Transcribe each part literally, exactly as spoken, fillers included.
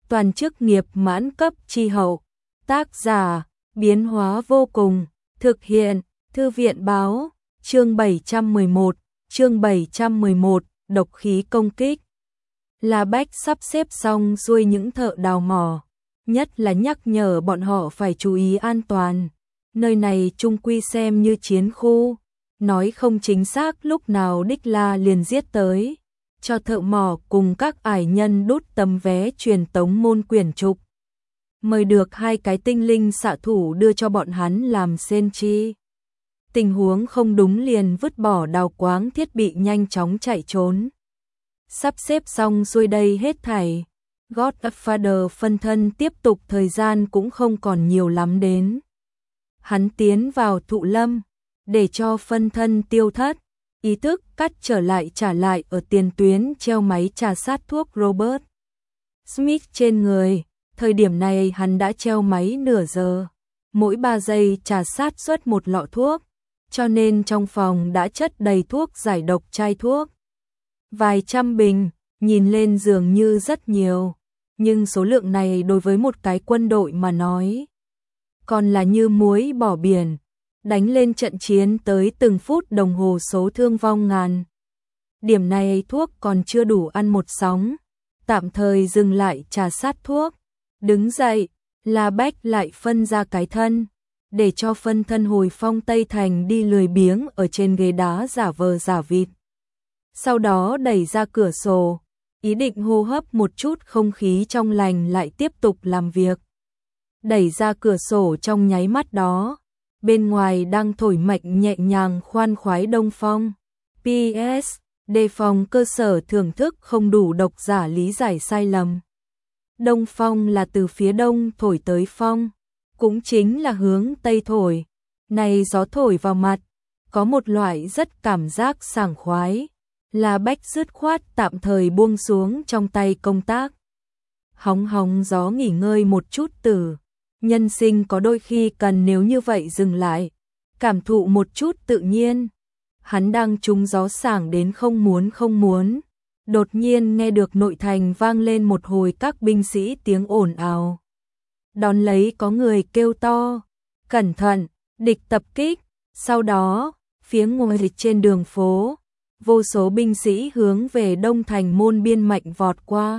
toàn chức nghiệp mãn cấp chi hậu. Tác giả, biến hóa vô cùng, thực hiện, Thư viện báo, chương bảy trăm mười một, chương bảy trăm mười một, độc khí công kích. La Bách sắp xếp xong xuôi những thợ đào mỏ, nhất là nhắc nhở bọn họ phải chú ý an toàn. Nơi này chung quy xem như chiến khu, nói không chính xác lúc nào Đích La liền giết tới, cho thợ mỏ cùng các ải nhân đút tấm vé truyền tống môn quyển trục. Mời được hai cái tinh linh xạ thủ đưa cho bọn hắn làm sen chi. Tình huống không đúng liền vứt bỏ đào quáng thiết bị nhanh chóng chạy trốn. Sắp xếp xong xuôi đây hết thảy, Godfather phân thân tiếp tục thời gian cũng không còn nhiều lắm đến. Hắn tiến vào thụ lâm, để cho phân thân tiêu thất, ý thức cắt trở lại trả lại ở tiền tuyến treo máy trà sát thuốc Robert Smith trên người. Thời điểm này hắn đã treo máy nửa giờ, mỗi ba giây trà sát xuất một lọ thuốc, cho nên trong phòng đã chất đầy thuốc giải độc chai thuốc. Vài trăm bình, nhìn lên dường như rất nhiều, nhưng số lượng này đối với một cái quân đội mà nói, còn là như muối bỏ biển, đánh lên trận chiến tới từng phút đồng hồ số thương vong ngàn. Điểm này thuốc còn chưa đủ ăn một sóng, tạm thời dừng lại trà sát thuốc. Đứng dậy, La Bách lại phân ra cái thân, để cho phân thân hồi phong Tây Thành đi lười biếng ở trên ghế đá giả vờ giả vịt. Sau đó đẩy ra cửa sổ, ý định hô hấp một chút không khí trong lành lại tiếp tục làm việc. Đẩy ra cửa sổ trong nháy mắt đó, bên ngoài đang thổi mạnh nhẹ nhàng khoan khoái đông phong. pê ét, đề phòng cơ sở thưởng thức không đủ độc giả lý giải sai lầm. Đông phong là từ phía đông thổi tới phong, cũng chính là hướng tây thổi. Này gió thổi vào mặt, có một loại rất cảm giác sảng khoái. La Bách dứt khoát tạm thời buông xuống trong tay công tác. Hóng hóng gió nghỉ ngơi một chút tử. Nhân sinh có đôi khi cần nếu như vậy dừng lại, cảm thụ một chút tự nhiên. Hắn đang trúng gió sảng đến không muốn không muốn. Đột nhiên nghe được nội thành vang lên một hồi các binh sĩ tiếng ồn ào. Đón lấy có người kêu to, cẩn thận, địch tập kích. Sau đó, phía ngoài trên đường phố, vô số binh sĩ hướng về đông thành môn biên mạnh vọt qua.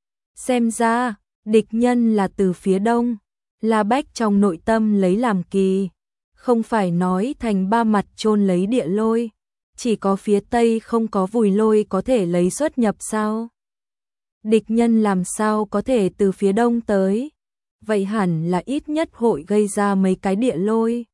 Xem ra, địch nhân là từ phía đông. La Bách trong nội tâm lấy làm kỳ, không phải nói thành ba mặt chôn lấy địa lôi. Chỉ có phía Tây không có vùi lôi có thể lấy xuất nhập sao? Địch nhân làm sao có thể từ phía đông tới? Vậy hẳn là ít nhất hội gây ra mấy cái địa lôi.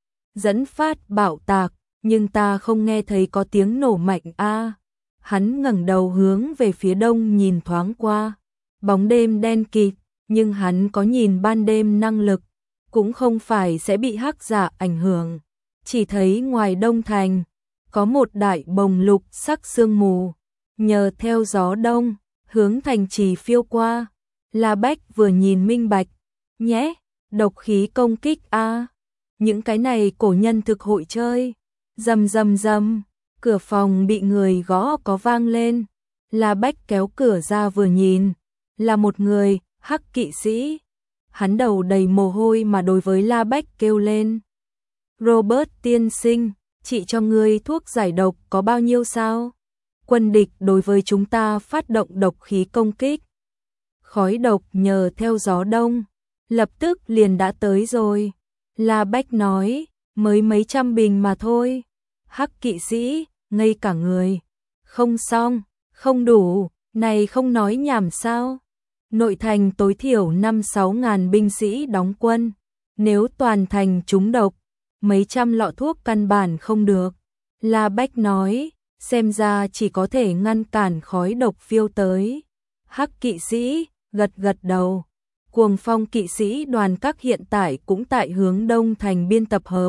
Dẫn phát bạo tạc, nhưng ta không nghe thấy có tiếng nổ mạnh a. À, hắn ngẩng đầu hướng về phía đông nhìn thoáng qua. Bóng đêm đen kịt, nhưng hắn có nhìn ban đêm năng lực, cũng không phải sẽ bị hắc giả ảnh hưởng. Chỉ thấy ngoài đông thành, có một đại bồng lục sắc sương mù, nhờ theo gió đông, hướng thành trì phiêu qua. La Bách vừa nhìn minh bạch, nhé, độc khí công kích a, à, những cái này cổ nhân thực hội chơi. Rầm rầm rầm, cửa phòng bị người gõ có vang lên. La Bách kéo cửa ra vừa nhìn, là một người, hắc kỵ sĩ. Hắn đầu đầy mồ hôi mà đối với La Bách kêu lên. Robert tiên sinh, chị cho ngươi thuốc giải độc có bao nhiêu sao? Quân địch đối với chúng ta phát động độc khí công kích. Khói độc nhờ theo gió đông, lập tức liền đã tới rồi. La Bách nói, mới mấy trăm bình mà thôi. Hắc kỵ sĩ, ngây cả người. Không xong, không đủ, này không nói nhảm sao? Nội thành tối thiểu năm sáu ngàn binh sĩ đóng quân. Nếu toàn thành trúng độc, mấy trăm lọ thuốc căn bản không được. La Bách nói, xem ra chỉ có thể ngăn cản khói độc phiêu tới. Hắc kỵ sĩ, gật gật đầu. Cuồng phong kỵ sĩ đoàn các hiện tại cũng tại hướng đông thành biên tập hợp.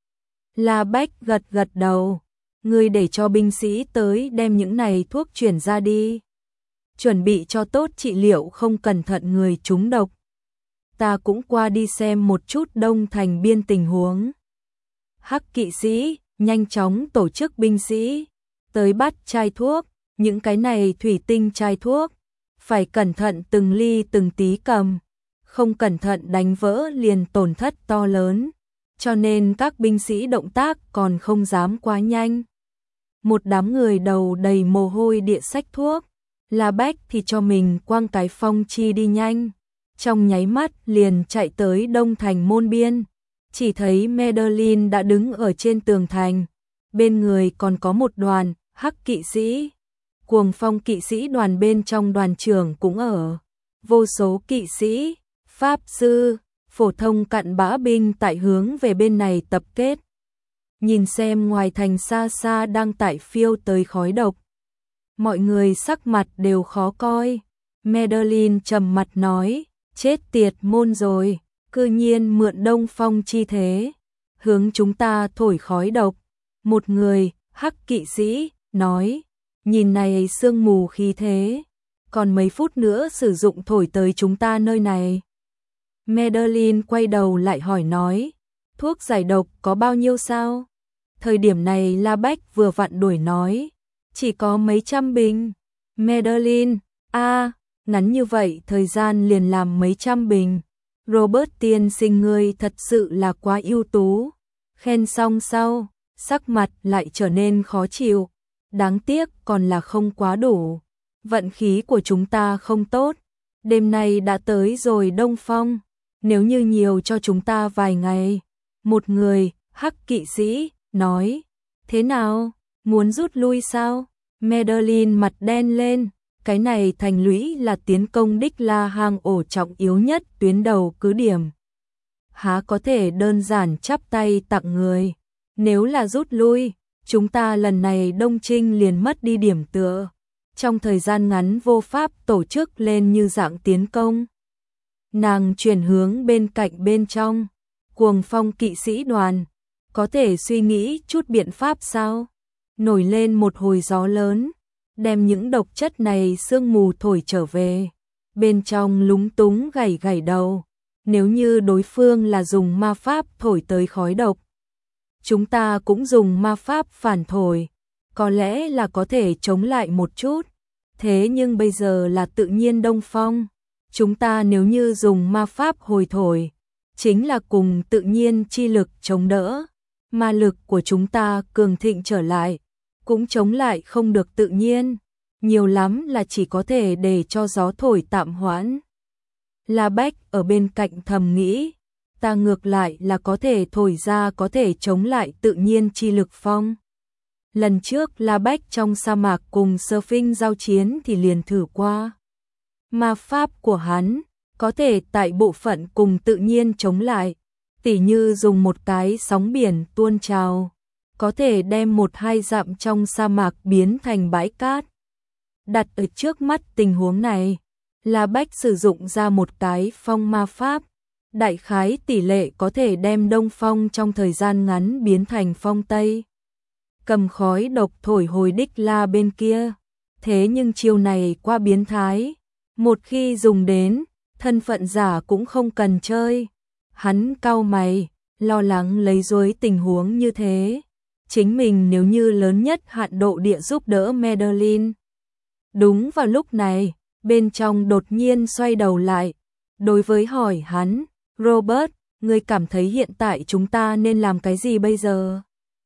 La Bách gật gật đầu. Ngươi để cho binh sĩ tới đem những này thuốc chuyển ra đi. Chuẩn bị cho tốt trị liệu không cẩn thận người trúng độc. Ta cũng qua đi xem một chút đông thành biên tình huống. Hắc kỵ sĩ, nhanh chóng tổ chức binh sĩ, tới bắt chai thuốc, những cái này thủy tinh chai thuốc, phải cẩn thận từng ly từng tí cầm, không cẩn thận đánh vỡ liền tổn thất to lớn, cho nên các binh sĩ động tác còn không dám quá nhanh. Một đám người đầu đầy mồ hôi địa sách thuốc, La Bách thì cho mình quăng cái phong chi đi nhanh, trong nháy mắt liền chạy tới đông thành môn biên, chỉ thấy Madeline đã đứng ở trên tường thành, bên người còn có một đoàn hắc kỵ sĩ, Cuồng Phong kỵ sĩ đoàn bên trong đoàn trưởng cũng ở, vô số kỵ sĩ, pháp sư, phổ thông cặn bã binh tại hướng về bên này tập kết. Nhìn xem ngoài thành xa xa đang tại phiêu tới khói độc, mọi người sắc mặt đều khó coi. Madeline trầm mặt nói, chết tiệt môn rồi, cư nhiên mượn đông phong chi thế, hướng chúng ta thổi khói độc. Một người, hắc kỵ sĩ, nói, nhìn này sương mù khí thế, còn mấy phút nữa sử dụng thổi tới chúng ta nơi này. Madeline quay đầu lại hỏi nói, thuốc giải độc có bao nhiêu sao? Thời điểm này La Bách vừa vặn đuổi nói, chỉ có mấy trăm bình. Madeline, a, ngắn như vậy thời gian liền làm mấy trăm bình. Robert tiên sinh ngươi thật sự là quá ưu tú. Khen xong sau, sắc mặt lại trở nên khó chịu. Đáng tiếc còn là không quá đủ. Vận khí của chúng ta không tốt. Đêm nay đã tới rồi đông phong. Nếu như nhiều cho chúng ta vài ngày. Một người, hắc kỵ sĩ, nói. Thế nào? Muốn rút lui sao? Madeline mặt đen lên. Cái này thành lũy là tiến công đích la hang ổ trọng yếu nhất tuyến đầu cứ điểm. Há có thể đơn giản chắp tay tặng người. Nếu là rút lui, chúng ta lần này đông trinh liền mất đi điểm tựa. Trong thời gian ngắn vô pháp tổ chức lên như dạng tiến công. Nàng chuyển hướng bên cạnh bên trong. Cuồng Phong kỵ sĩ đoàn. Có thể suy nghĩ chút biện pháp sao? Nổi lên một hồi gió lớn. Đem những độc chất này sương mù thổi trở về. Bên trong lúng túng gảy gảy đầu. Nếu như đối phương là dùng ma pháp thổi tới khói độc, chúng ta cũng dùng ma pháp phản thổi, có lẽ là có thể chống lại một chút. Thế nhưng bây giờ là tự nhiên đông phong, chúng ta nếu như dùng ma pháp hồi thổi, chính là cùng tự nhiên chi lực chống đỡ. Ma lực của chúng ta cường thịnh trở lại, cũng chống lại không được tự nhiên, nhiều lắm là chỉ có thể để cho gió thổi tạm hoãn. La Bách ở bên cạnh thầm nghĩ, ta ngược lại là có thể thổi ra có thể chống lại tự nhiên chi lực phong. Lần trước La Bách trong sa mạc cùng Surfing giao chiến thì liền thử qua. Ma pháp của hắn có thể tại bộ phận cùng tự nhiên chống lại, tỉ như dùng một cái sóng biển tuôn trào, có thể đem một hai dặm trong sa mạc biến thành bãi cát. Đặt ở trước mắt tình huống này, La Bách sử dụng ra một cái phong ma pháp, đại khái tỷ lệ có thể đem đông phong trong thời gian ngắn biến thành phong tây. Cầm khói độc thổi hồi đích la bên kia. Thế nhưng chiêu này quá biến thái. Một khi dùng đến, thân phận giả cũng không cần chơi. Hắn cau mày, lo lắng lấy rối tình huống như thế. Chính mình nếu như lớn nhất hạn độ địa giúp đỡ Madeline. Đúng vào lúc này, bên trong đột nhiên xoay đầu lại. Đối với hỏi hắn, Robert, ngươi cảm thấy hiện tại chúng ta nên làm cái gì bây giờ?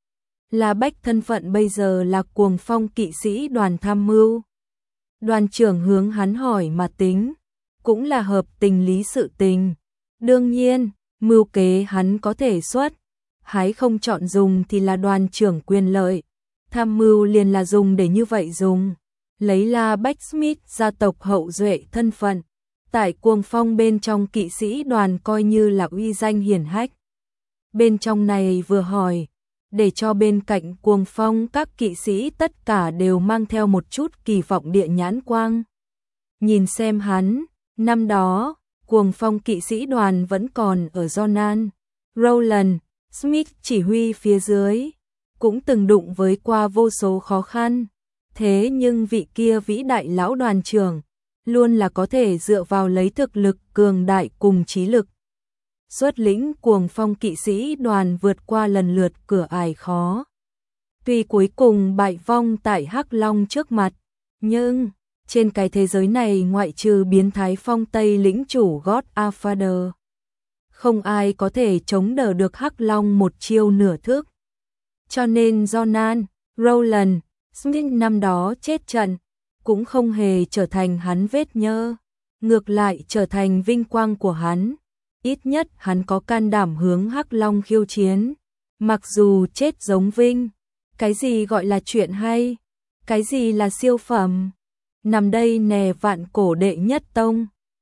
La Bách thân phận bây giờ là Cuồng Phong kỵ sĩ đoàn tham mưu. Đoàn trưởng hướng hắn hỏi mà tính, cũng là hợp tình lý sự tình. Đương nhiên, mưu kế hắn có thể xuất, hái không chọn dùng thì là đoàn trưởng quyền lợi. Tham mưu liền là dùng để như vậy dùng. Lấy La Bách Smith gia tộc hậu duệ thân phận, tại Cuồng Phong bên trong kỵ sĩ đoàn coi như là uy danh hiển hách. Bên trong này vừa hỏi, để cho bên cạnh Cuồng Phong các kỵ sĩ tất cả đều mang theo một chút kỳ vọng địa nhãn quang. Nhìn xem hắn, năm đó, Cuồng Phong kỵ sĩ đoàn vẫn còn ở Jonan, Rowland, Smith chỉ huy phía dưới, cũng từng đụng với qua vô số khó khăn. Thế nhưng vị kia vĩ đại lão đoàn trưởng, luôn là có thể dựa vào lấy thực lực cường đại cùng trí lực. Xuất lĩnh Cuồng Phong kỵ sĩ đoàn vượt qua lần lượt cửa ải khó. Tuy cuối cùng bại vong tại Hắc Long trước mặt, nhưng Trên cái thế giới này ngoại trừ biến thái phong Tây lĩnh chủ Godfather, không ai có thể chống đỡ được Hắc Long một chiêu nửa thước. Cho nên Jonan, Roland, Smith năm đó chết trận, cũng không hề trở thành hắn vết nhơ, ngược lại trở thành vinh quang của hắn. Ít nhất hắn có can đảm hướng Hắc Long khiêu chiến, mặc dù chết giống vinh. Cái gì gọi là chuyện hay? Cái gì là siêu phẩm? Nằm đây nè vạn cổ đệ nhất tông.